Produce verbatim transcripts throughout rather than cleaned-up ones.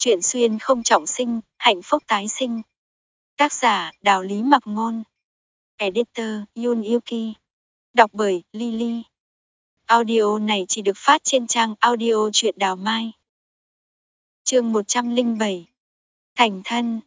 Chuyện xuyên không trọng sinh, hạnh phúc tái sinh. Tác giả Đào Lý Mặc Ngôn. Editor Yun Yuki. Đọc bởi Lily. Audio này chỉ được phát trên trang audio truyện Đào Mai. Chương một trăm lẻ bảy. Thành thân.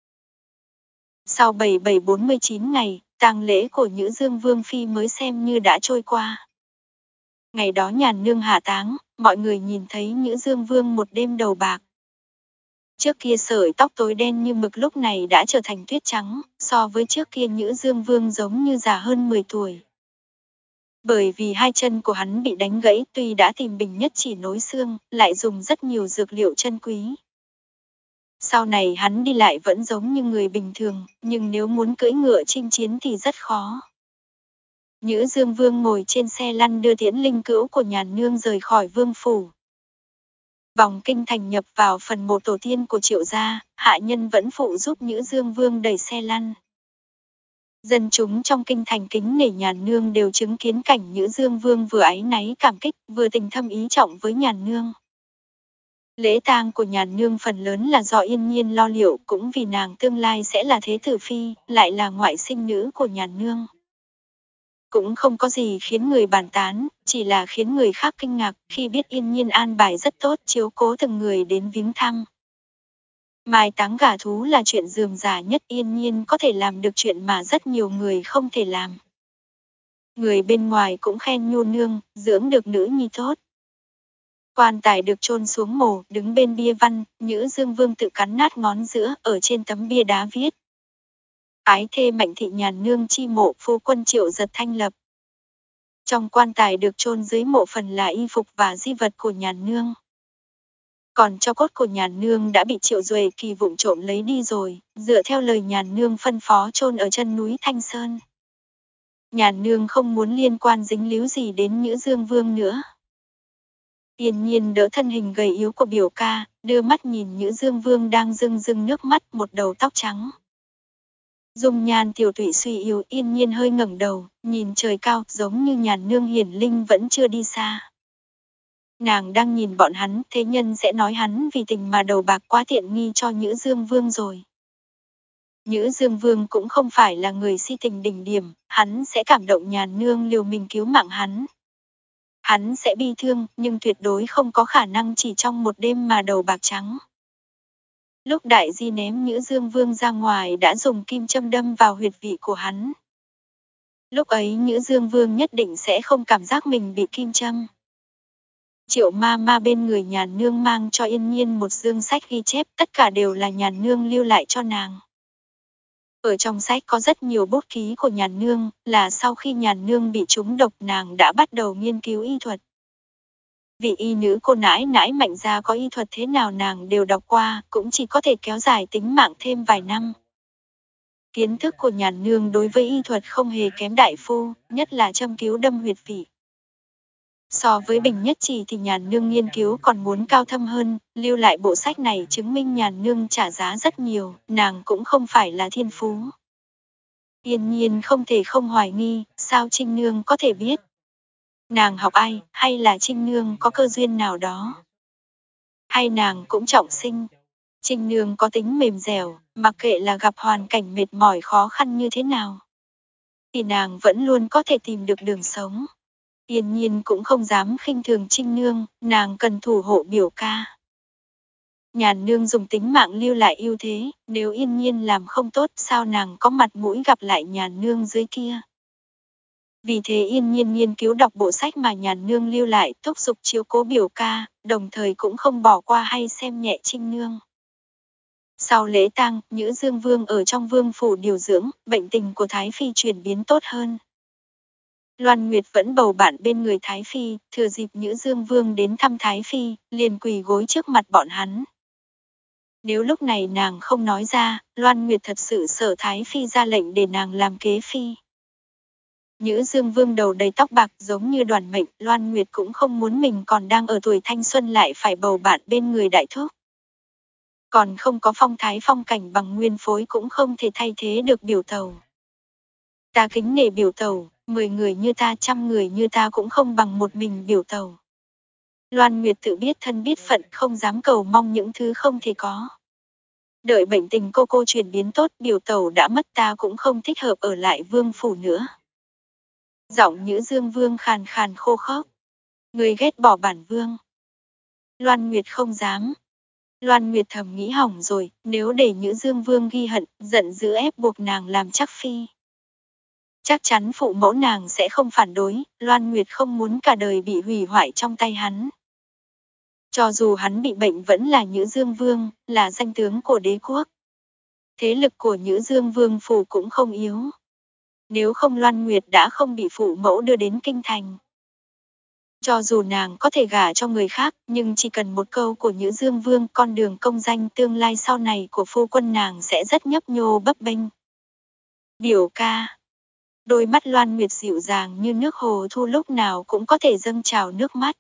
Sau bảy bảy bốn mươi chín ngày, tang lễ của Nhữ Dương Vương Phi mới xem như đã trôi qua. Ngày đó nhàn nương hạ táng, mọi người nhìn thấy Nhữ Dương Vương một đêm đầu bạc. Trước kia sợi tóc tối đen như mực lúc này đã trở thành tuyết trắng, so với trước kia Nhữ Dương Vương giống như già hơn mười tuổi. Bởi vì hai chân của hắn bị đánh gãy, tuy đã tìm bình nhất chỉ nối xương, lại dùng rất nhiều dược liệu chân quý. Sau này hắn đi lại vẫn giống như người bình thường, nhưng nếu muốn cưỡi ngựa chinh chiến thì rất khó. Nhữ Dương Vương ngồi trên xe lăn đưa tiễn linh cữu của nhàn nương rời khỏi vương phủ. Vòng kinh thành nhập vào phần mộ tổ tiên của Triệu gia, hạ nhân vẫn phụ giúp Nhữ Dương Vương đẩy xe lăn. Dân chúng trong kinh thành kính nể nhàn nương đều chứng kiến cảnh Nhữ Dương Vương vừa áy náy cảm kích, vừa tình thâm ý trọng với nhàn nương. Lễ tang của nhàn nương phần lớn là do Yên Nhiên lo liệu, cũng vì nàng tương lai sẽ là thế tử phi, lại là ngoại sinh nữ của nhàn nương. Cũng không có gì khiến người bàn tán, chỉ là khiến người khác kinh ngạc khi biết Yên Nhiên an bài rất tốt chiếu cố từng người đến viếng thăm. Mai táng gả thú là chuyện rườm rà nhất, Yên Nhiên có thể làm được chuyện mà rất nhiều người không thể làm. Người bên ngoài cũng khen Nhu nương, dưỡng được nữ nhi tốt. Quan tài được chôn xuống mồ, đứng bên bia văn, Nhữ Dương Vương tự cắn nát ngón giữa, ở trên tấm bia đá viết: Ái thê Mạnh thị nhàn nương chi mộ, phu quân Triệu Giật thanh lập. Trong quan tài được chôn dưới mộ phần là y phục và di vật của nhàn nương. Còn tro cốt của nhàn nương đã bị Triệu Duệ Kỳ vụng trộm lấy đi rồi, dựa theo lời nhàn nương phân phó chôn ở chân núi Thanh Sơn. Nhàn nương không muốn liên quan dính líu gì đến Nhữ Dương Vương nữa. Yên Nhiên đỡ thân hình gầy yếu của biểu ca, đưa mắt nhìn Nhữ Dương Vương đang rưng rưng nước mắt, một đầu tóc trắng. Dung nhan tiểu tụy suy yếu, Yên Nhiên hơi ngẩng đầu, nhìn trời cao, giống như nhàn nương hiển linh vẫn chưa đi xa. Nàng đang nhìn bọn hắn, thế nhân sẽ nói hắn vì tình mà đầu bạc quá tiện nghi cho Nhữ Dương Vương rồi. Nhữ Dương Vương cũng không phải là người si tình đỉnh điểm, hắn sẽ cảm động nhàn nương liều mình cứu mạng hắn. Hắn sẽ bi thương, nhưng tuyệt đối không có khả năng chỉ trong một đêm mà đầu bạc trắng. Lúc Đại Di ném Nhữ Dương Vương ra ngoài đã dùng kim châm đâm vào huyệt vị của hắn. Lúc ấy Nhữ Dương Vương nhất định sẽ không cảm giác mình bị kim châm. Triệu ma ma bên người nhàn nương mang cho Yên Nhiên một dương sách ghi chép, tất cả đều là nhàn nương lưu lại cho nàng. Ở trong sách có rất nhiều bút ký của nhàn nương, là sau khi nhàn nương bị trúng độc nàng đã bắt đầu nghiên cứu y thuật. Vị y nữ cô nãi nãi Mạnh gia có y thuật thế nào nàng đều đọc qua, cũng chỉ có thể kéo dài tính mạng thêm vài năm. Kiến thức của nhàn nương đối với y thuật không hề kém đại phu, nhất là châm cứu đâm huyệt vị. So với Bình Nhất Chỉ thì nhàn nương nghiên cứu còn muốn cao thâm hơn, lưu lại bộ sách này chứng minh nhàn nương trả giá rất nhiều, nàng cũng không phải là thiên phú. Yên Nhiên không thể không hoài nghi, sao Trinh Nương có thể biết? Nàng học ai, hay là Trinh Nương có cơ duyên nào đó? Hay nàng cũng trọng sinh? Trinh Nương có tính mềm dẻo, mặc kệ là gặp hoàn cảnh mệt mỏi khó khăn như thế nào, thì nàng vẫn luôn có thể tìm được đường sống. Yên Nhiên cũng không dám khinh thường Trinh Nương, nàng cần thủ hộ biểu ca. Nhàn nương dùng tính mạng lưu lại ưu thế, nếu Yên Nhiên làm không tốt sao nàng có mặt mũi gặp lại nhàn nương dưới kia. Vì thế Yên Nhiên nghiên cứu đọc bộ sách mà nhàn nương lưu lại, thúc giục chiếu cố biểu ca, đồng thời cũng không bỏ qua hay xem nhẹ Trinh Nương. Sau lễ tang, Nhữ Dương Vương ở trong vương phủ điều dưỡng, bệnh tình của Thái Phi chuyển biến tốt hơn. Loan Nguyệt vẫn bầu bạn bên người Thái Phi, thừa dịp Nhữ Dương Vương đến thăm Thái Phi, liền quỳ gối trước mặt bọn hắn. Nếu lúc này nàng không nói ra, Loan Nguyệt thật sự sợ Thái Phi ra lệnh để nàng làm kế phi. Nhữ Dương Vương đầu đầy tóc bạc giống như Đoàn Mệnh, Loan Nguyệt cũng không muốn mình còn đang ở tuổi thanh xuân lại phải bầu bạn bên người đại thúc. Còn không có phong thái phong cảnh bằng nguyên phối cũng không thể thay thế được biểu tàu. Ta kính nể biểu tàu, mười người như ta trăm người như ta cũng không bằng một mình biểu tàu. Loan Nguyệt tự biết thân biết phận, không dám cầu mong những thứ không thể có. Đợi bệnh tình cô cô chuyển biến tốt, biểu tẩu đã mất, ta cũng không thích hợp ở lại vương phủ nữa. Giọng Nhữ Dương Vương khàn khàn khô khốc. Người ghét bỏ bản vương. Loan Nguyệt không dám. Loan Nguyệt thầm nghĩ hỏng rồi, nếu để Nhữ Dương Vương ghi hận, giận dữ ép buộc nàng làm chắc phi. Chắc chắn phụ mẫu nàng sẽ không phản đối, Loan Nguyệt không muốn cả đời bị hủy hoại trong tay hắn. Cho dù hắn bị bệnh vẫn là Nhữ Dương Vương, là danh tướng của đế quốc. Thế lực của Nhữ Dương Vương phủ cũng không yếu. Nếu không Loan Nguyệt đã không bị phụ mẫu đưa đến kinh thành. Cho dù nàng có thể gả cho người khác, nhưng chỉ cần một câu của Nhữ Dương Vương, con đường công danh tương lai sau này của phu quân nàng sẽ rất nhấp nhô bấp bênh. Biểu ca. Đôi mắt Loan Nguyệt dịu dàng như nước hồ thu, lúc nào cũng có thể dâng trào nước mắt.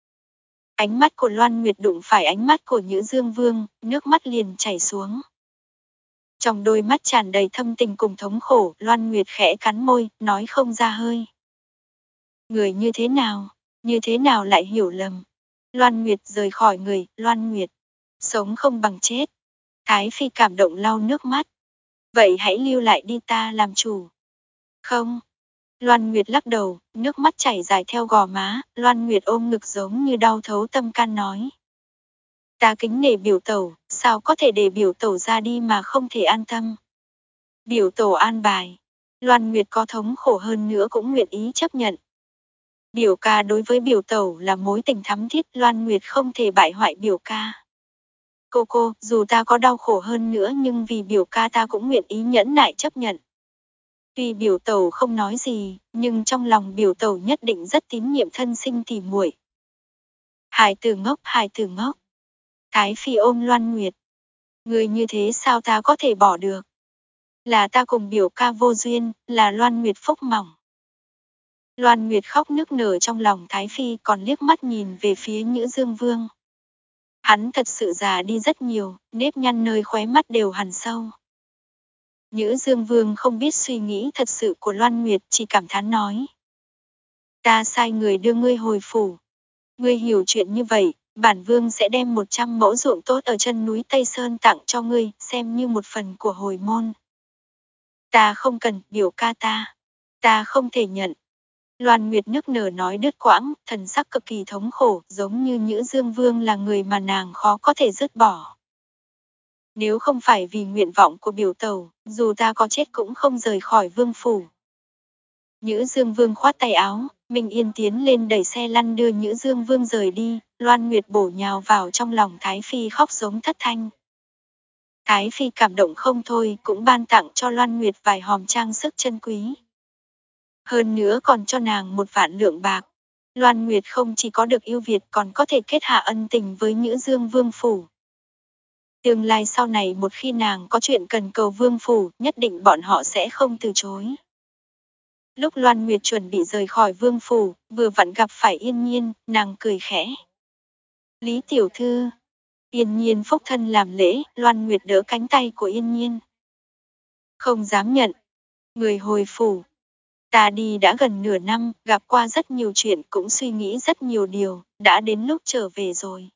Ánh mắt của Loan Nguyệt đụng phải ánh mắt của Nhữ Dương Vương, nước mắt liền chảy xuống. Trong đôi mắt tràn đầy thâm tình cùng thống khổ, Loan Nguyệt khẽ cắn môi, nói không ra hơi. Người như thế nào, như thế nào lại hiểu lầm. Loan Nguyệt rời khỏi người, Loan Nguyệt. Sống không bằng chết. Thái Phi cảm động lau nước mắt. Vậy hãy lưu lại đi, ta làm chủ. Không. Loan Nguyệt lắc đầu, nước mắt chảy dài theo gò má, Loan Nguyệt ôm ngực giống như đau thấu tâm can nói. Ta kính nể biểu tẩu, sao có thể để biểu tẩu ra đi mà không thể an tâm. Biểu tẩu an bài. Loan Nguyệt có thống khổ hơn nữa cũng nguyện ý chấp nhận. Biểu ca đối với biểu tẩu là mối tình thắm thiết, Loan Nguyệt không thể bại hoại biểu ca. Cô cô, dù ta có đau khổ hơn nữa nhưng vì biểu ca ta cũng nguyện ý nhẫn nại chấp nhận. Tuy biểu tẩu không nói gì, nhưng trong lòng biểu tẩu nhất định rất tín nhiệm thân sinh tỉ muội. Hài tử ngốc, hài tử ngốc. Thái Phi ôm Loan Nguyệt. Người như thế sao ta có thể bỏ được? Là ta cùng biểu ca vô duyên, là Loan Nguyệt phúc mỏng. Loan Nguyệt khóc nức nở trong lòng Thái Phi, còn liếc mắt nhìn về phía Nhữ Dương Vương. Hắn thật sự già đi rất nhiều, nếp nhăn nơi khóe mắt đều hằn sâu. Nhữ Dương Vương không biết suy nghĩ thật sự của Loan Nguyệt, chỉ cảm thán nói. Ta sai người đưa ngươi hồi phủ. Ngươi hiểu chuyện như vậy, bản vương sẽ đem một trăm mẫu ruộng tốt ở chân núi Tây Sơn tặng cho ngươi, xem như một phần của hồi môn. Ta không cần, biểu ca ta. Ta không thể nhận. Loan Nguyệt nức nở nói đứt quãng, thần sắc cực kỳ thống khổ, giống như Nhữ Dương Vương là người mà nàng khó có thể dứt bỏ. Nếu không phải vì nguyện vọng của biểu tẩu, dù ta có chết cũng không rời khỏi vương phủ. Nhữ Dương Vương khoát tay áo, Minh Yên tiến lên đẩy xe lăn đưa Nhữ Dương Vương rời đi, Loan Nguyệt bổ nhào vào trong lòng Thái Phi khóc giống thất thanh. Thái Phi cảm động không thôi, cũng ban tặng cho Loan Nguyệt vài hòm trang sức chân quý. Hơn nữa còn cho nàng một vạn lượng bạc. Loan Nguyệt không chỉ có được ưu việt còn có thể kết hạ ân tình với Nhữ Dương Vương phủ. Tương lai sau này một khi nàng có chuyện cần cầu vương phủ, nhất định bọn họ sẽ không từ chối. Lúc Loan Nguyệt chuẩn bị rời khỏi vương phủ, vừa vặn gặp phải Yên Nhiên, nàng cười khẽ. Lý tiểu thư. Yên Nhiên phúc thân làm lễ, Loan Nguyệt đỡ cánh tay của Yên Nhiên. Không dám nhận. Người hồi phủ. Ta đi đã gần nửa năm, gặp qua rất nhiều chuyện, cũng suy nghĩ rất nhiều điều, đã đến lúc trở về rồi.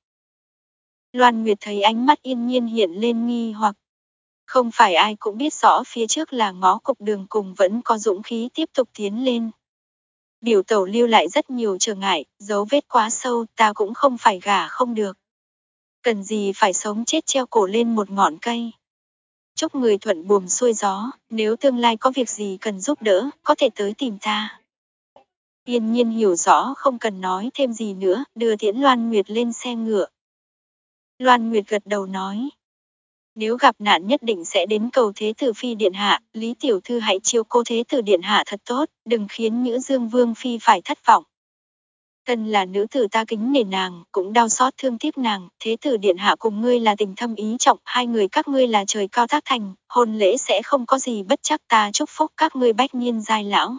Loan Nguyệt thấy ánh mắt Yên Nhiên hiện lên nghi hoặc. Không phải ai cũng biết rõ phía trước là ngõ cụt đường cùng vẫn có dũng khí tiếp tục tiến lên. Biểu tẩu lưu lại rất nhiều trở ngại, dấu vết quá sâu, ta cũng không phải gả không được. Cần gì phải sống chết treo cổ lên một ngọn cây. Chúc người thuận buồm xuôi gió, nếu tương lai có việc gì cần giúp đỡ, có thể tới tìm ta. Yên Nhiên hiểu rõ không cần nói thêm gì nữa, đưa Tiễn Loan Nguyệt lên xe ngựa. Loan Nguyệt gật đầu nói. Nếu gặp nạn nhất định sẽ đến cầu Thế Tử Phi Điện Hạ, Lý Tiểu Thư hãy chiếu cô Thế Tử Điện Hạ thật tốt, đừng khiến Nhữ Dương Vương Phi phải thất vọng. Thân là nữ tử ta kính nể nàng, cũng đau xót thương tiếc nàng, Thế Tử Điện Hạ cùng ngươi là tình thâm ý trọng, hai người các ngươi là trời cao thác thành, hôn lễ sẽ không có gì bất chắc, ta chúc phúc các ngươi bách niên giai lão.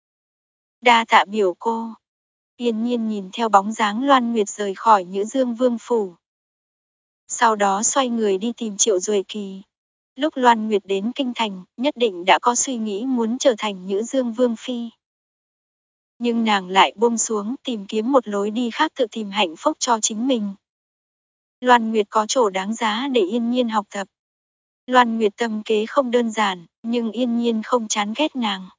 Đa tạ biểu cô. Yên Nhiên nhìn theo bóng dáng Loan Nguyệt rời khỏi Nhữ Dương Vương phủ. Sau đó xoay người đi tìm Triệu Duệ Kỳ. Lúc Loan Nguyệt đến kinh thành, nhất định đã có suy nghĩ muốn trở thành Nhữ Dương Vương Phi. Nhưng nàng lại buông xuống tìm kiếm một lối đi khác tự tìm hạnh phúc cho chính mình. Loan Nguyệt có chỗ đáng giá để Yên Nhiên học tập. Loan Nguyệt tâm kế không đơn giản, nhưng Yên Nhiên không chán ghét nàng.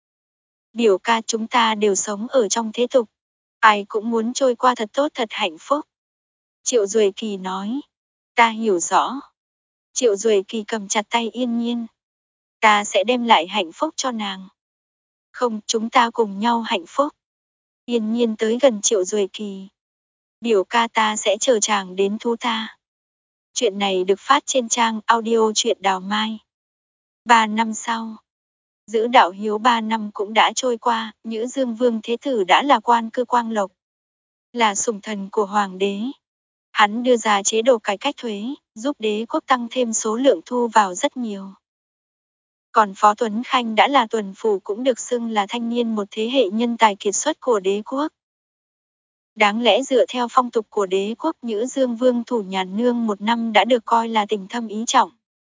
Biểu ca, chúng ta đều sống ở trong thế tục. Ai cũng muốn trôi qua thật tốt thật hạnh phúc. Triệu Duệ Kỳ nói. Ta hiểu rõ. Triệu Duệ Kỳ cầm chặt tay Yên Nhiên. Ta sẽ đem lại hạnh phúc cho nàng. Không, chúng ta cùng nhau hạnh phúc. Yên Nhiên tới gần Triệu Duệ Kỳ. Biểu ca, ta sẽ chờ chàng đến thu ta. Chuyện này được phát trên trang audio truyện Đào Mai. Ba năm sau. Giữ đạo hiếu ba năm cũng đã trôi qua, Nhữ Dương Vương Thế Tử đã là quan cư Quang Lộc. Là sủng thần của Hoàng đế. Hắn đưa ra chế độ cải cách thuế, giúp đế quốc tăng thêm số lượng thu vào rất nhiều. Còn Phó Tuấn Khanh đã là tuần phủ cũng được xưng là thanh niên một thế hệ nhân tài kiệt xuất của đế quốc. Đáng lẽ dựa theo phong tục của đế quốc, Nhữ Dương Vương thủ nhàn nương một năm đã được coi là tình thâm ý trọng.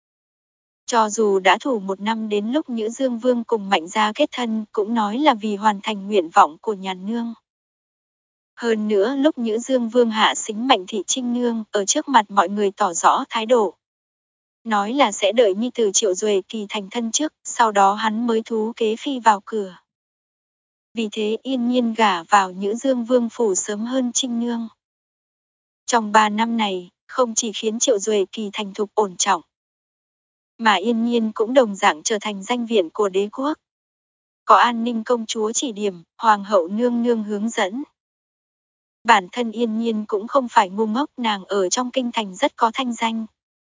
Cho dù đã thủ một năm đến lúc Nhữ Dương Vương cùng Mạnh Gia kết thân cũng nói là vì hoàn thành nguyện vọng của nhàn nương. Hơn nữa lúc Nhữ Dương Vương hạ sính Mạnh Thị Trinh Nương ở trước mặt mọi người tỏ rõ thái độ. Nói là sẽ đợi nhi tử Triệu Duệ Kỳ thành thân trước, sau đó hắn mới thú kế phi vào cửa. Vì thế Yên Nhiên gả vào Nhữ Dương Vương phủ sớm hơn Trinh Nương. Trong ba năm này, không chỉ khiến Triệu Duệ Kỳ thành thục ổn trọng, mà Yên Nhiên cũng đồng dạng trở thành danh viện của đế quốc. Có An Ninh công chúa chỉ điểm, Hoàng hậu nương nương hướng dẫn. Bản thân Yên Nhiên cũng không phải ngu ngốc, nàng ở trong kinh thành rất có thanh danh.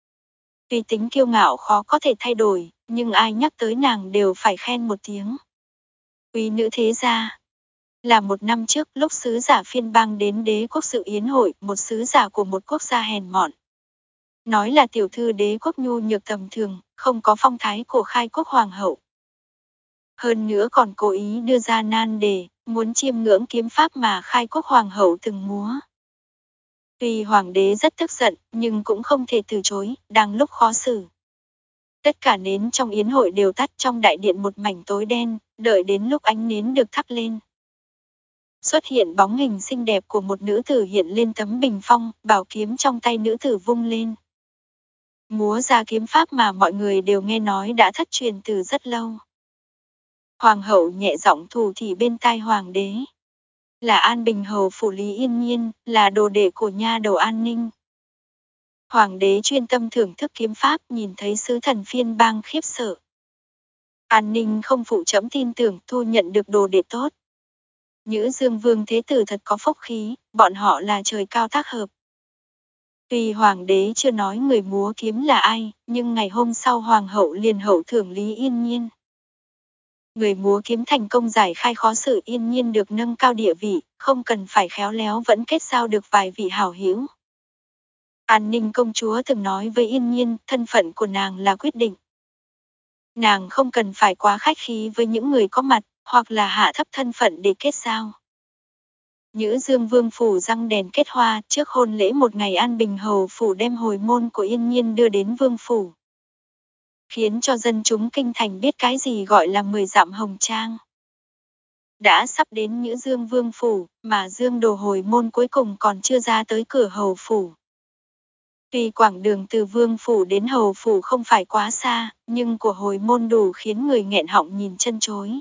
Tuy tính kiêu ngạo khó có thể thay đổi, nhưng ai nhắc tới nàng đều phải khen một tiếng. Quý nữ thế gia. Là một năm trước lúc sứ giả phiên bang đến đế quốc dự yến hội, một sứ giả của một quốc gia hèn mọn. Nói là tiểu thư đế quốc nhu nhược tầm thường, không có phong thái của khai quốc hoàng hậu. Hơn nữa còn cố ý đưa ra nan đề, muốn chiêm ngưỡng kiếm pháp mà khai quốc hoàng hậu từng múa. Tuy hoàng đế rất tức giận, nhưng cũng không thể từ chối, đang lúc khó xử. Tất cả nến trong yến hội đều tắt, trong đại điện một mảnh tối đen, đợi đến lúc ánh nến được thắp lên. Xuất hiện bóng hình xinh đẹp của một nữ tử hiện lên tấm bình phong, bảo kiếm trong tay nữ tử vung lên. Múa ra kiếm pháp mà mọi người đều nghe nói đã thất truyền từ rất lâu. Hoàng hậu nhẹ giọng thủ thỉ bên tai hoàng đế. Là An Bình hầu phủ Lý Yên Nhiên, là đồ đệ của nha đầu An Ninh. Hoàng đế chuyên tâm thưởng thức kiếm pháp, nhìn thấy sứ thần phiên bang khiếp sợ. An Ninh không phụ trẫm tin tưởng, thu nhận được đồ đệ tốt. Nhữ Dương Vương Thế Tử thật có phúc khí, bọn họ là trời cao tác hợp. Tuy hoàng đế chưa nói người múa kiếm là ai, nhưng ngày hôm sau hoàng hậu liền hậu thưởng Lý Yên Nhiên. Người múa kiếm thành công giải khai khó xử, Yên Nhiên được nâng cao địa vị, không cần phải khéo léo vẫn kết giao được vài vị hảo hữu. An Ninh công chúa từng nói với Yên Nhiên, thân phận của nàng là quyết định. Nàng không cần phải quá khách khí với những người có mặt, hoặc là hạ thấp thân phận để kết giao. Nhữ Dương Vương phủ răng đèn kết hoa, trước hôn lễ một ngày An Bình hầu phủ đem hồi môn của Yên Nhiên đưa đến vương phủ. Khiến cho dân chúng kinh thành biết cái gì gọi là mười dặm hồng trang. Đã sắp đến Nhữ Dương Vương phủ, mà Dương đồ hồi môn cuối cùng còn chưa ra tới cửa hầu phủ. Tuy quãng đường từ vương phủ đến hầu phủ không phải quá xa, nhưng của hồi môn đủ khiến người nghẹn họng nhìn chân chối.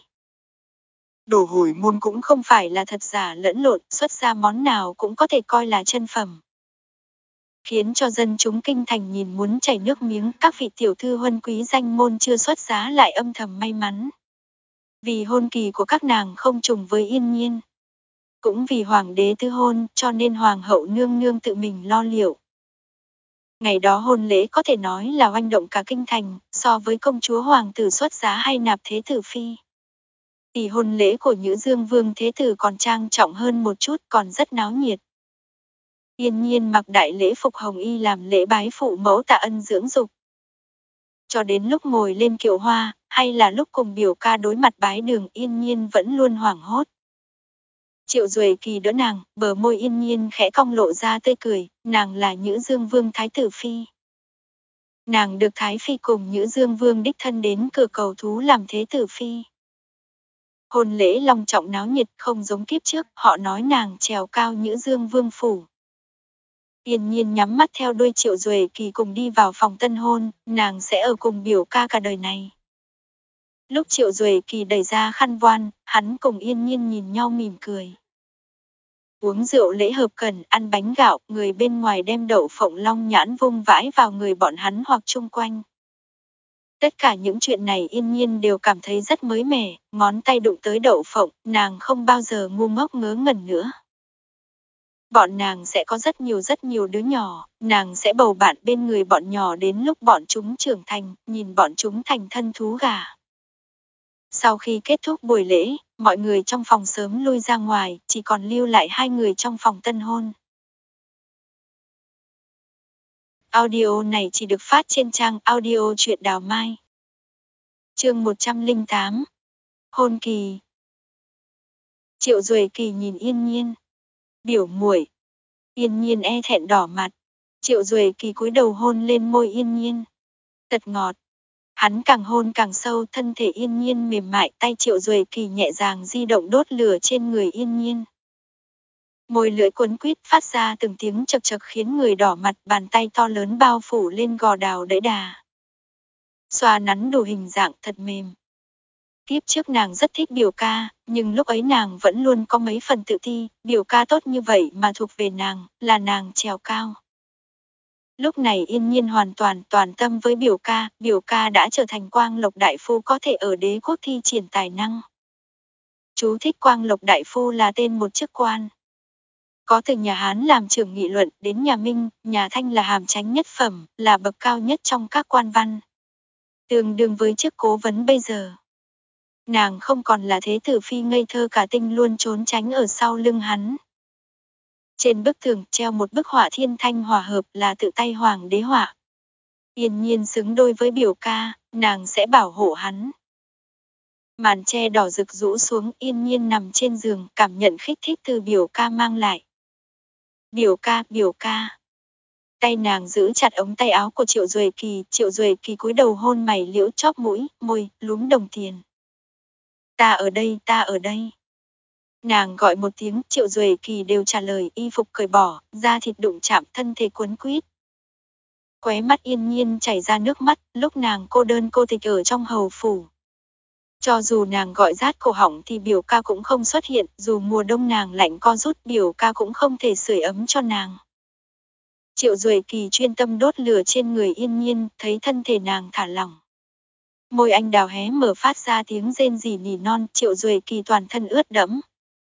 Đồ hồi môn cũng không phải là thật giả lẫn lộn, xuất ra món nào cũng có thể coi là chân phẩm. Khiến cho dân chúng kinh thành nhìn muốn chảy nước miếng, các vị tiểu thư huân quý danh môn chưa xuất giá lại âm thầm may mắn. Vì hôn kỳ của các nàng không trùng với Yên Nhiên. Cũng vì hoàng đế tư hôn, cho nên hoàng hậu nương nương tự mình lo liệu. Ngày đó hôn lễ có thể nói là oanh động cả kinh thành, so với công chúa hoàng tử xuất giá hay nạp thế tử phi. Thì hôn lễ của Nhữ Dương Vương Thế Tử còn trang trọng hơn một chút, còn rất náo nhiệt. Yên Nhiên mặc đại lễ phục hồng y làm lễ bái phụ mẫu tạ ân dưỡng dục. Cho đến lúc ngồi lên kiệu hoa, hay là lúc cùng biểu ca đối mặt bái đường, Yên Nhiên vẫn luôn hoảng hốt. Triệu Duệ Kỳ đỡ nàng, bờ môi Yên Nhiên khẽ cong lộ ra tươi cười, nàng là Nhữ Dương Vương Thái Tử Phi. Nàng được Thái Phi cùng Nhữ Dương Vương đích thân đến cửa cầu thú làm thế tử phi. Hôn lễ long trọng náo nhiệt không giống kiếp trước, họ nói nàng trèo cao Nhữ Dương Vương phủ. Yên Nhiên nhắm mắt theo đuôi Triệu Duệ Kỳ cùng đi vào phòng tân hôn, nàng sẽ ở cùng biểu ca cả đời này. Lúc Triệu Duệ Kỳ đẩy ra khăn voan, hắn cùng Yên Nhiên nhìn nhau mỉm cười. Uống rượu lễ hợp cần, ăn bánh gạo, người bên ngoài đem đậu phộng long nhãn vung vãi vào người bọn hắn hoặc chung quanh. Tất cả những chuyện này Yên Nhiên đều cảm thấy rất mới mẻ, ngón tay đụng tới đậu phộng, nàng không bao giờ ngu ngốc ngớ ngẩn nữa. Bọn nàng sẽ có rất nhiều rất nhiều đứa nhỏ, nàng sẽ bầu bạn bên người bọn nhỏ đến lúc bọn chúng trưởng thành, nhìn bọn chúng thành thân thú gà. Sau khi kết thúc buổi lễ, mọi người trong phòng sớm lui ra ngoài, chỉ còn lưu lại hai người trong phòng tân hôn. Audio này chỉ được phát trên trang audio truyện Đào Mai. Chương một trăm lẻ tám. Hôn kỳ. Triệu Duệ Kỳ nhìn Yên Nhiên. Biểu muội. Yên Nhiên e thẹn đỏ mặt. Triệu Duệ Kỳ cúi đầu hôn lên môi Yên Nhiên. Thật ngọt. Hắn càng hôn càng sâu, thân thể Yên Nhiên mềm mại, tay Triệu Duệ Kỳ nhẹ nhàng di động đốt lửa trên người Yên Nhiên. Môi lưỡi cuốn quýt phát ra từng tiếng chật chật khiến người đỏ mặt, bàn tay to lớn bao phủ lên gò đào đẫy đà. Xoa nắn đủ hình dạng thật mềm. Kiếp trước nàng rất thích biểu ca, nhưng lúc ấy nàng vẫn luôn có mấy phần tự ti, biểu ca tốt như vậy mà thuộc về nàng, là nàng trèo cao. Lúc này Yên Nhiên hoàn toàn toàn tâm với biểu ca, biểu ca đã trở thành Quang Lộc Đại Phu có thể ở đế quốc thi triển tài năng. Chú thích Quang Lộc Đại Phu là tên một chức quan. Có từ nhà Hán làm trưởng nghị luận đến nhà Minh, nhà Thanh là hàm chánh nhất phẩm, là bậc cao nhất trong các quan văn. Tương đương với chức cố vấn bây giờ. Nàng không còn là thế tử phi ngây thơ cả tinh luôn trốn tránh ở sau lưng hắn. Trên bức tường treo một bức họa thiên thanh hòa hợp là tự tay hoàng đế họa. Yên Nhiên xứng đôi với biểu ca, nàng sẽ bảo hộ hắn. Màn che đỏ rực rũ xuống, Yên Nhiên nằm trên giường, cảm nhận khích thích từ biểu ca mang lại. Biểu ca, biểu ca. Tay nàng giữ chặt ống tay áo của Triệu Duệ Kỳ, Triệu Duệ Kỳ cúi đầu hôn mày liễu chóp mũi, môi, lúm đồng tiền. Ta ở đây, ta ở đây. Nàng gọi một tiếng, Triệu Duệ Kỳ đều trả lời, y phục cởi bỏ, da thịt đụng chạm, thân thể cuốn quýt. Khóe mắt Yên Nhiên chảy ra nước mắt, lúc nàng cô đơn cô tịch ở trong hầu phủ. Cho dù nàng gọi rát cổ họng thì biểu ca cũng không xuất hiện, dù mùa đông nàng lạnh co rút biểu ca cũng không thể sưởi ấm cho nàng. Triệu Duệ Kỳ chuyên tâm đốt lửa trên người Yên Nhiên, thấy thân thể nàng thả lỏng. Môi anh đào hé mở phát ra tiếng rên rỉ nỉ non, Triệu Duệ Kỳ toàn thân ướt đẫm.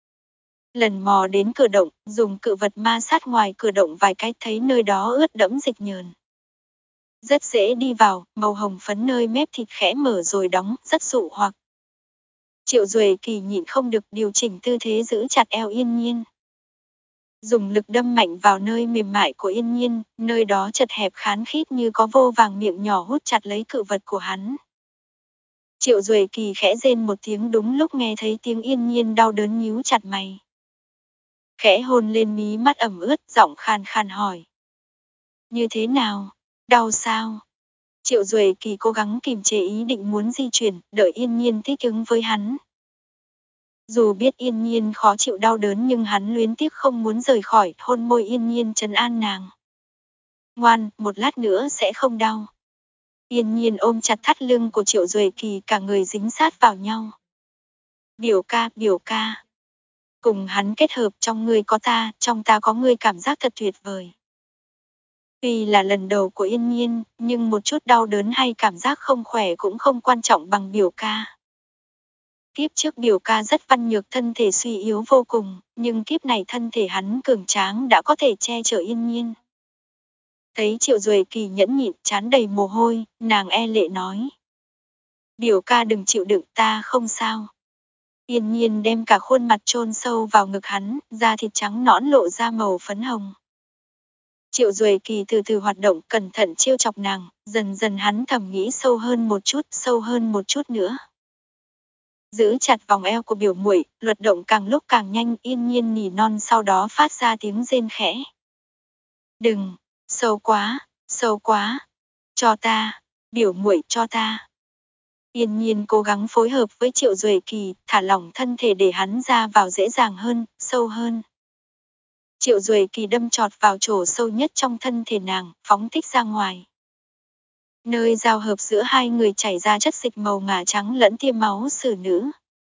Lần mò đến cửa động, dùng cự vật ma sát ngoài cửa động vài cái thấy nơi đó ướt đẫm dịch nhờn. Rất dễ đi vào, màu hồng phấn nơi mép thịt khẽ mở rồi đóng, rất dụ hoặc. Triệu Duệ Kỳ nhịn không được điều chỉnh tư thế giữ chặt eo Yên Nhiên. Dùng lực đâm mạnh vào nơi mềm mại của Yên Nhiên, nơi đó chật hẹp khán khít như có vô vàng miệng nhỏ hút chặt lấy cự vật của hắn. Triệu Duệ Kỳ khẽ rên một tiếng đúng lúc nghe thấy tiếng Yên Nhiên đau đớn nhíu chặt mày. Khẽ hôn lên mí mắt ẩm ướt, giọng khan khan hỏi. Như thế nào? Đau sao? Triệu Duệ Kỳ cố gắng kìm chế ý định muốn di chuyển, đợi Yên Nhiên thích ứng với hắn. Dù biết Yên Nhiên khó chịu đau đớn nhưng hắn luyến tiếc không muốn rời khỏi, hôn môi Yên Nhiên trấn an nàng. Ngoan, một lát nữa sẽ không đau. Yên Nhiên ôm chặt thắt lưng của Triệu Duệ Kỳ, cả người dính sát vào nhau. Biểu ca, biểu ca. Cùng hắn kết hợp, trong ngươi có ta, trong ta có ngươi, cảm giác thật tuyệt vời. Tuy là lần đầu của Yên Nhiên, nhưng một chút đau đớn hay cảm giác không khỏe cũng không quan trọng bằng biểu ca. Kiếp trước biểu ca rất văn nhược, thân thể suy yếu vô cùng, nhưng kiếp này thân thể hắn cường tráng đã có thể che chở Yên Nhiên. Thấy Triệu Duệ Kỳ nhẫn nhịn, trán đầy mồ hôi, nàng e lệ nói. Biểu ca đừng chịu đựng, ta không sao. Yên Nhiên đem cả khuôn mặt chôn sâu vào ngực hắn, da thịt trắng nõn lộ ra màu phấn hồng. Triệu Duệ Kỳ từ từ hoạt động, cẩn thận trêu chọc nàng, dần dần hắn thầm nghĩ sâu hơn một chút, sâu hơn một chút nữa. Giữ chặt vòng eo của biểu muội, luật động càng lúc càng nhanh, Yên Nhiên nỉ non sau đó phát ra tiếng rên khẽ. Đừng, sâu quá, sâu quá, cho ta, biểu muội cho ta. Yên Nhiên cố gắng phối hợp với Triệu Duệ Kỳ, thả lỏng thân thể để hắn ra vào dễ dàng hơn, sâu hơn. Triệu Duệ Kỳ đâm chọt vào chỗ sâu nhất trong thân thể nàng, phóng thích ra ngoài. Nơi giao hợp giữa hai người chảy ra chất dịch màu ngà trắng lẫn tia máu xử nữ.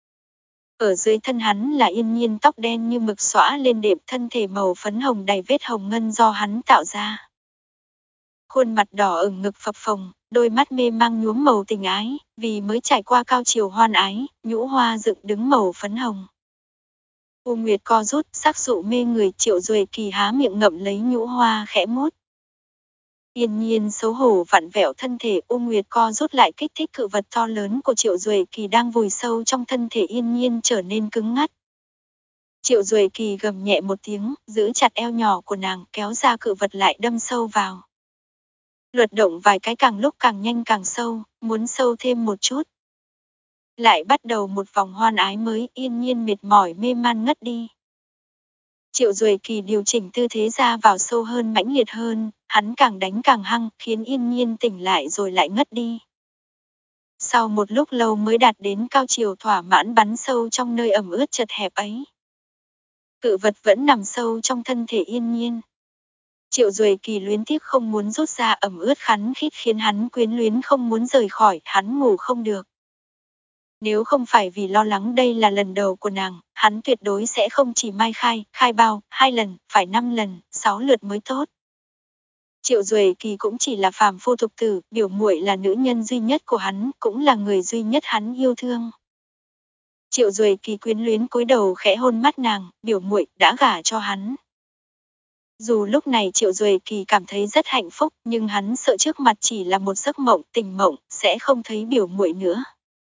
Ở dưới thân hắn là Yên Nhiên tóc đen như mực xõa lên đệm, thân thể màu phấn hồng đầy vết hồng ngân do hắn tạo ra. Khuôn mặt đỏ ửng, ngực phập phồng, đôi mắt mê mang nhuốm màu tình ái, vì mới trải qua cao chiều hoan ái, nhũ hoa dựng đứng màu phấn hồng. U Nguyệt co rút, sắc dụ mê người. Triệu Duệ Kỳ há miệng ngậm lấy nhũ hoa khẽ mút. Yên Nhiên xấu hổ vặn vẹo thân thể. U Nguyệt co rút lại kích thích cự vật to lớn của Triệu Duệ Kỳ đang vùi sâu trong thân thể Yên Nhiên trở nên cứng ngắt. Triệu Duệ Kỳ gầm nhẹ một tiếng, giữ chặt eo nhỏ của nàng, kéo ra cự vật lại đâm sâu vào. Luật động vài cái, càng lúc càng nhanh càng sâu, muốn sâu thêm một chút. Lại bắt đầu một vòng hoan ái mới. Yên Nhiên mệt mỏi mê man ngất đi. Triệu Duệ Kỳ điều chỉnh tư thế ra vào sâu hơn, mãnh liệt hơn, hắn càng đánh càng hăng, khiến Yên Nhiên tỉnh lại rồi lại ngất đi. Sau một lúc lâu mới đạt đến cao chiều thỏa mãn bắn sâu trong nơi ẩm ướt chật hẹp ấy. Cự vật vẫn nằm sâu trong thân thể Yên Nhiên. Triệu Duệ Kỳ luyến tiếc không muốn rút ra, ẩm ướt khắn khít khiến hắn quyến luyến không muốn rời khỏi, hắn ngủ không được. Nếu không phải vì lo lắng đây là lần đầu của nàng, hắn tuyệt đối sẽ không chỉ mai khai, khai bao, hai lần, phải năm lần, sáu lượt mới tốt. Triệu Duệ Kỳ cũng chỉ là phàm phu tục tử, biểu muội là nữ nhân duy nhất của hắn, cũng là người duy nhất hắn yêu thương. Triệu Duệ Kỳ quyến luyến cúi đầu khẽ hôn mắt nàng, biểu muội đã gả cho hắn. Dù lúc này Triệu Duệ Kỳ cảm thấy rất hạnh phúc, nhưng hắn sợ trước mặt chỉ là một giấc mộng, tình mộng, sẽ không thấy biểu muội nữa.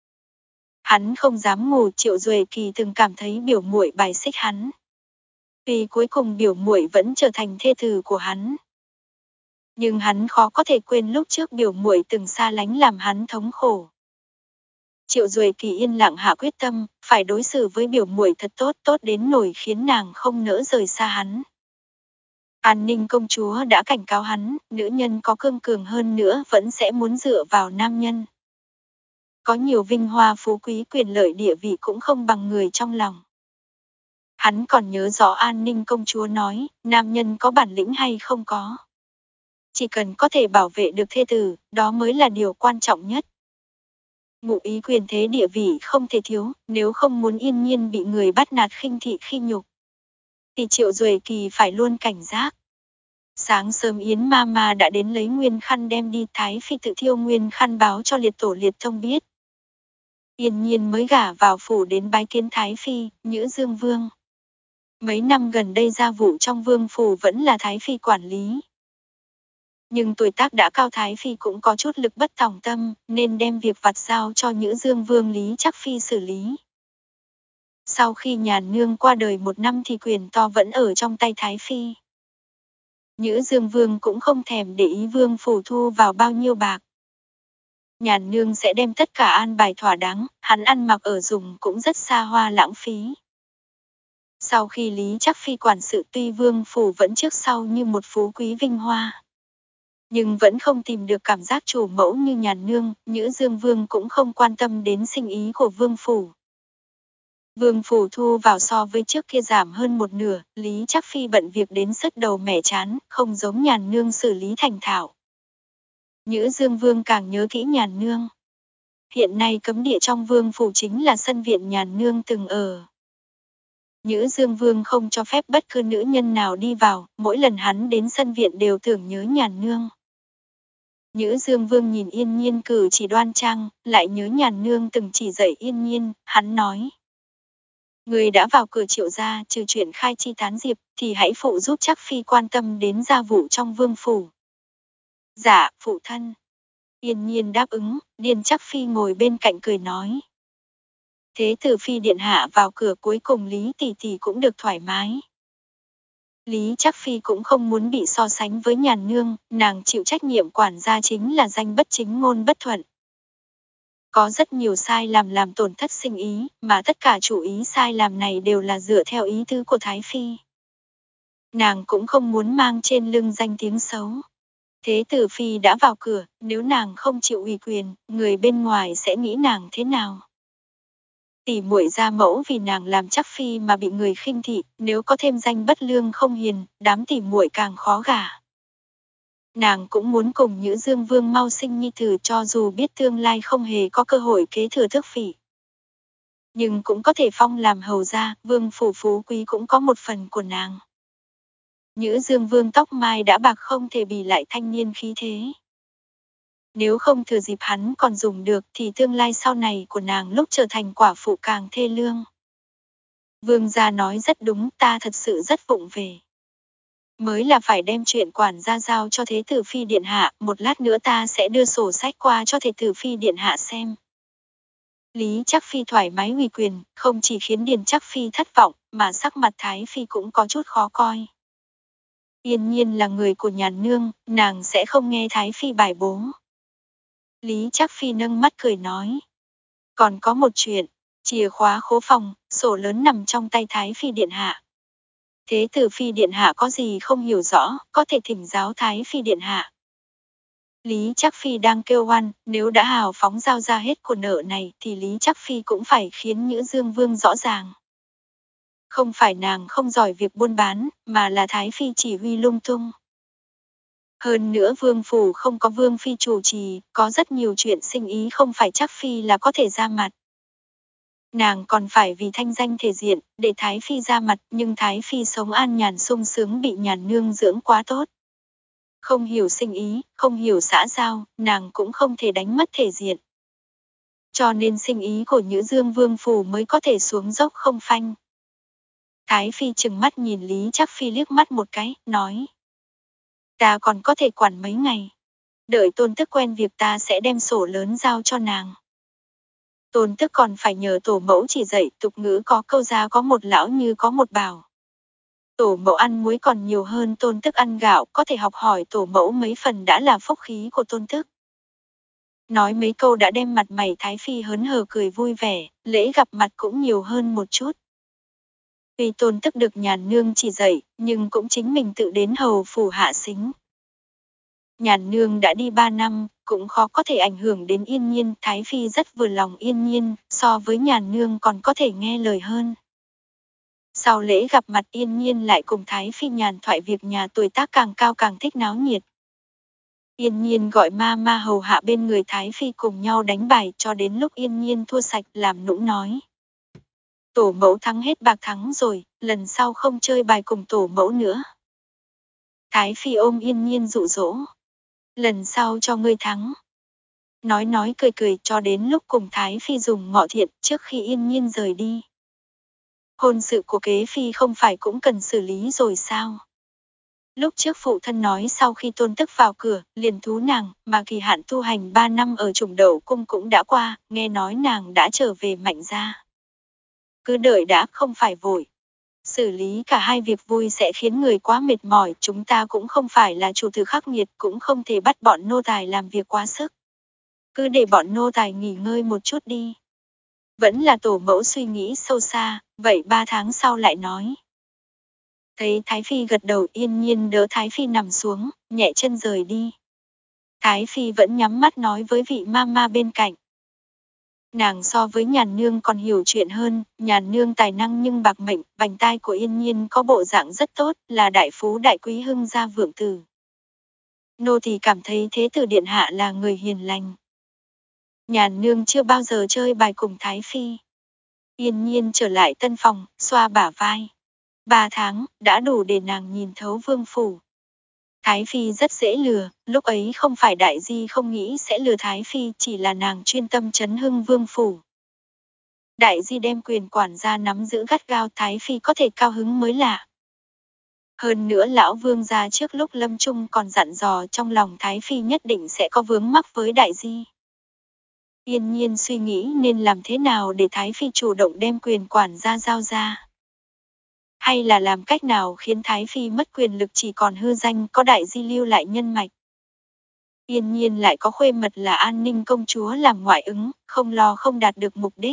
Hắn không dám ngủ. Triệu Duệ Kỳ từng cảm thấy biểu muội bài xích hắn. Vì cuối cùng biểu muội vẫn trở thành thê tử của hắn. Nhưng hắn khó có thể quên lúc trước biểu muội từng xa lánh làm hắn thống khổ. Triệu Duệ Kỳ yên lặng hạ quyết tâm, phải đối xử với biểu muội thật tốt, tốt đến nỗi khiến nàng không nỡ rời xa hắn. An Ninh công chúa đã cảnh cáo hắn, nữ nhân có cương cường hơn nữa vẫn sẽ muốn dựa vào nam nhân. Có nhiều vinh hoa phú quý, quyền lợi địa vị cũng không bằng người trong lòng. Hắn còn nhớ rõ An Ninh công chúa nói, nam nhân có bản lĩnh hay không có. Chỉ cần có thể bảo vệ được thê tử, đó mới là điều quan trọng nhất. Ngụ ý quyền thế địa vị không thể thiếu, nếu không muốn Yên Nhiên bị người bắt nạt khinh thị khi nhục. Thì Triệu Duệ Kỳ phải luôn cảnh giác. Sáng sớm Yến Mama đã đến lấy nguyên khăn đem đi. Thái phi tự thiêu nguyên khăn báo cho liệt tổ liệt tông biết. Yên Nhiên mới gả vào phủ đến bái kiến Thái phi, Nhữ Dương Vương. Mấy năm gần đây gia vụ trong vương phủ vẫn là Thái phi quản lý. Nhưng tuổi tác đã cao, Thái phi cũng có chút lực bất tòng tâm, nên đem việc vặt giao cho Nhữ Dương Vương Lý Trắc Phi xử lý. Sau khi Nhàn Nương qua đời một năm thì quyền to vẫn ở trong tay Thái phi. Nhữ Dương Vương cũng không thèm để ý vương phủ thu vào bao nhiêu bạc. Nhàn Nương sẽ đem tất cả an bài thỏa đáng, hắn ăn mặc ở dùng cũng rất xa hoa lãng phí. Sau khi Lý Trắc Phi quản sự, tuy vương phủ vẫn trước sau như một phú quý vinh hoa, nhưng vẫn không tìm được cảm giác chủ mẫu như Nhàn Nương. Nhữ Dương Vương cũng không quan tâm đến sinh ý của vương phủ. Vương phủ thu vào so với trước kia giảm hơn một nửa, Lý Trắc Phi bận việc đến sứt đầu mẻ chán, không giống Nhàn Nương xử lý thành thạo. Nhữ Dương Vương càng nhớ kỹ Nhàn Nương. Hiện nay cấm địa trong vương phủ chính là sân viện Nhàn Nương từng ở. Nhữ Dương Vương không cho phép bất cứ nữ nhân nào đi vào, mỗi lần hắn đến sân viện đều tưởng nhớ Nhàn Nương. Nhữ Dương Vương nhìn Yên Nhiên cử chỉ đoan trang, lại nhớ Nhàn Nương từng chỉ dạy Yên Nhiên, hắn nói. Người đã vào cửa Triệu gia, trừ chuyện khai chi tán diệp, thì hãy phụ giúp Trắc Phi quan tâm đến gia vụ trong vương phủ. Dạ, phụ thân. Yên Nhiên đáp ứng, Điền Trắc Phi ngồi bên cạnh cười nói. Thế tử phi điện hạ vào cửa, cuối cùng Lý tỷ tỷ cũng được thoải mái. Lý Trắc Phi cũng không muốn bị so sánh với Nhàn Nương, nàng chịu trách nhiệm quản gia chính là danh bất chính ngôn bất thuận. Có rất nhiều sai làm làm tổn thất sinh ý, mà tất cả chủ ý sai làm này đều là dựa theo ý tứ của Thái Phi. Nàng cũng không muốn mang trên lưng danh tiếng xấu. Thế tử phi đã vào cửa, nếu nàng không chịu ủy quyền, người bên ngoài sẽ nghĩ nàng thế nào? Tỷ muội gia mẫu vì nàng làm chắc phi mà bị người khinh thị, nếu có thêm danh bất lương không hiền, đám tỷ muội càng khó gả. Nàng cũng muốn cùng Nhữ Dương Vương mau sinh nhi tử cho dù biết tương lai không hề có cơ hội kế thừa tước vị. Nhưng cũng có thể phong làm hầu gia, vương phủ phú quý cũng có một phần của nàng. Nhữ Dương Vương tóc mai đã bạc không thể bì lại thanh niên khí thế. Nếu không thừa dịp hắn còn dùng được thì tương lai sau này của nàng lúc trở thành quả phụ càng thê lương. Vương gia nói rất đúng, ta thật sự rất vụng về. Mới là phải đem chuyện quản gia giao cho Thế tử phi điện hạ, một lát nữa ta sẽ đưa sổ sách qua cho Thế tử phi điện hạ xem. Lý Trắc Phi thoải mái ủy quyền, không chỉ khiến Điền Trắc Phi thất vọng, mà sắc mặt Thái Phi cũng có chút khó coi. Yên Nhiên là người của nhà nương, nàng sẽ không nghe Thái Phi bài bố. Lý Trắc Phi nâng mắt cười nói. Còn có một chuyện, chìa khóa khố phòng, sổ lớn nằm trong tay Thái Phi điện hạ. Thế tử phi điện hạ có gì không hiểu rõ, có thể thỉnh giáo Thái Phi điện hạ. Lý Trắc Phi đang kêu oan, nếu đã hào phóng giao ra hết của nợ này thì Lý Trắc Phi cũng phải khiến Nhữ Dương Vương rõ ràng. Không phải nàng không giỏi việc buôn bán, mà là Thái Phi chỉ huy lung tung. Hơn nữa Vương phủ không có Vương Phi chủ trì, có rất nhiều chuyện sinh ý không phải Trắc Phi là có thể ra mặt. Nàng còn phải vì thanh danh thể diện, để Thái Phi ra mặt, nhưng Thái Phi sống an nhàn sung sướng bị nhàn nương dưỡng quá tốt. Không hiểu sinh ý, không hiểu xã giao, nàng cũng không thể đánh mất thể diện. Cho nên sinh ý của Nhữ Dương Vương phủ mới có thể xuống dốc không phanh. Thái Phi chừng mắt nhìn Lý Trắc Phi liếc mắt một cái, nói. Ta còn có thể quản mấy ngày. Đợi Tôn Tức quen việc ta sẽ đem sổ lớn giao cho nàng. Tôn Tức còn phải nhờ tổ mẫu chỉ dạy, tục ngữ có câu ra có một lão như có một bảo. Tổ mẫu ăn muối còn nhiều hơn Tôn Tức ăn gạo, có thể học hỏi tổ mẫu mấy phần đã là phúc khí của Tôn Tức. Nói mấy câu đã đem mặt mày Thái Phi hớn hở cười vui vẻ, lễ gặp mặt cũng nhiều hơn một chút. Tuy Tôn Tức được nhàn nương chỉ dạy, nhưng cũng chính mình tự đến hầu phủ hạ xính. Nhàn nương đã đi ba năm, cũng khó có thể ảnh hưởng đến Yên Nhiên, Thái Phi rất vừa lòng Yên Nhiên, so với nhàn nương còn có thể nghe lời hơn. Sau lễ gặp mặt Yên Nhiên lại cùng Thái Phi nhàn thoại việc nhà, tuổi tác càng cao càng thích náo nhiệt. Yên Nhiên gọi ma ma hầu hạ bên người Thái Phi cùng nhau đánh bài cho đến lúc Yên Nhiên thua sạch làm nũng nói. Tổ mẫu thắng hết bạc thắng rồi, lần sau không chơi bài cùng tổ mẫu nữa. Thái Phi ôm Yên Nhiên dụ dỗ. Lần sau cho ngươi thắng. Nói nói cười cười cho đến lúc cùng Thái Phi dùng ngọ thiện trước khi Yên Nhiên rời đi. Hôn sự của kế Phi không phải cũng cần xử lý rồi sao? Lúc trước phụ thân nói sau khi Tôn Tức vào cửa, liền thú nàng, mà kỳ hạn tu hành ba năm ở Trùng Đậu Cung cũng đã qua, nghe nói nàng đã trở về Mạnh gia. Cứ đợi đã, không phải vội. Xử lý cả hai việc vui sẽ khiến người quá mệt mỏi, chúng ta cũng không phải là chủ tử khắc nghiệt, cũng không thể bắt bọn nô tài làm việc quá sức. Cứ để bọn nô tài nghỉ ngơi một chút đi. Vẫn là tổ mẫu suy nghĩ sâu xa, vậy ba tháng sau lại nói. Thấy Thái Phi gật đầu Yên Nhiên đỡ Thái Phi nằm xuống, nhẹ chân rời đi. Thái Phi vẫn nhắm mắt nói với vị mama bên cạnh. Nàng so với nhàn nương còn hiểu chuyện hơn, nhàn nương tài năng nhưng bạc mệnh, vành tai của Yên Nhiên có bộ dạng rất tốt, là đại phú đại quý hưng gia vượng tử. Nô thì cảm thấy thế tử điện hạ là người hiền lành. Nhàn nương chưa bao giờ chơi bài cùng Thái Phi. Yên Nhiên trở lại tân phòng, xoa bả vai. Ba tháng, đã đủ để nàng nhìn thấu vương phủ. Thái Phi rất dễ lừa, lúc ấy không phải Đại Di không nghĩ sẽ lừa Thái Phi, chỉ là nàng chuyên tâm trấn hưng vương phủ. Đại Di đem quyền quản gia nắm giữ gắt gao, Thái Phi có thể cao hứng mới lạ. Hơn nữa lão vương gia trước lúc lâm chung còn dặn dò trong lòng Thái Phi nhất định sẽ có vướng mắc với Đại Di. Yên Nhiên suy nghĩ nên làm thế nào để Thái Phi chủ động đem quyền quản gia giao ra. Hay là làm cách nào khiến Thái Phi mất quyền lực chỉ còn hư danh, có Đại Di lưu lại nhân mạch. Yên Nhiên lại có khuê mật là An Ninh công chúa làm ngoại ứng, không lo không đạt được mục đích.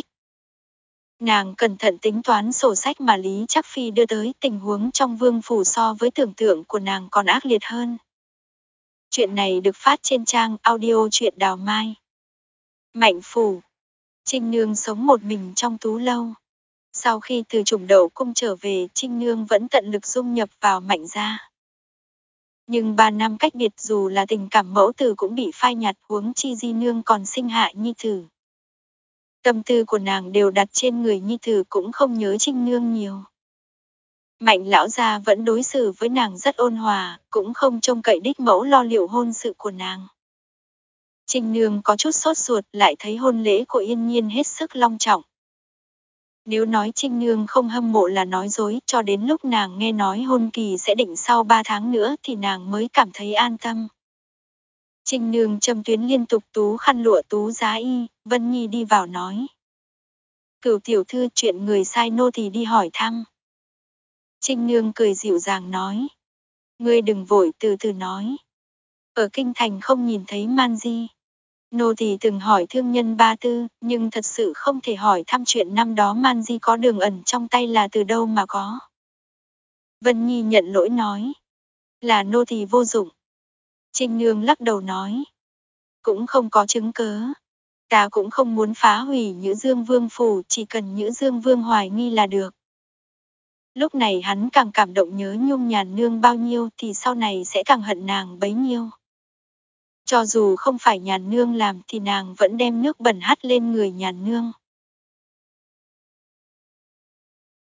Nàng cẩn thận tính toán sổ sách mà Lý Trắc Phi đưa tới, tình huống trong vương phủ so với tưởng tượng của nàng còn ác liệt hơn. Chuyện này được phát trên trang audio truyện Đào Mai. Mạnh phủ. Trinh Nương sống một mình trong tú lâu. Sau khi từ Trùng Đậu Cung trở về, Trinh Nương vẫn tận lực dung nhập vào Mạnh gia. Nhưng ba năm cách biệt, dù là tình cảm mẫu tử cũng bị phai nhạt, huống chi Di Nương còn sinh hạ nhi tử. Tâm tư của nàng đều đặt trên người nhi tử, cũng không nhớ Trinh Nương nhiều. Mạnh lão gia vẫn đối xử với nàng rất ôn hòa, cũng không trông cậy đích mẫu lo liệu hôn sự của nàng. Trinh Nương có chút sốt ruột, lại thấy hôn lễ của Yên Nhiên hết sức long trọng. Nếu nói Trinh Nương không hâm mộ là nói dối, cho đến lúc nàng nghe nói hôn kỳ sẽ định sau ba tháng nữa thì nàng mới cảm thấy an tâm. Trinh Nương châm tuyến liên tục tú khăn lụa tú giá y, Vân Nhi đi vào nói. Cửu tiểu thư, chuyện người sai nô thì đi hỏi thăm. Trinh Nương cười dịu dàng nói. Ngươi đừng vội, từ từ nói. Ở kinh thành không nhìn thấy Man Di. Nô tỳ từng hỏi thương nhân Ba Tư, nhưng thật sự không thể hỏi thăm chuyện năm đó Man Di có đường ẩn trong tay là từ đâu mà có. Vân Nhi nhận lỗi nói. Là nô tỳ vô dụng. Trinh Nương lắc đầu nói. Cũng không có chứng cớ. Ta cũng không muốn phá hủy Nhữ Dương Vương phủ, chỉ cần Nhữ Dương Vương hoài nghi là được. Lúc này hắn càng cảm động nhớ nhung Nhàn Nương bao nhiêu thì sau này sẽ càng hận nàng bấy nhiêu. Cho dù không phải Nhàn Nương làm thì nàng vẫn đem nước bẩn hắt lên người Nhàn Nương.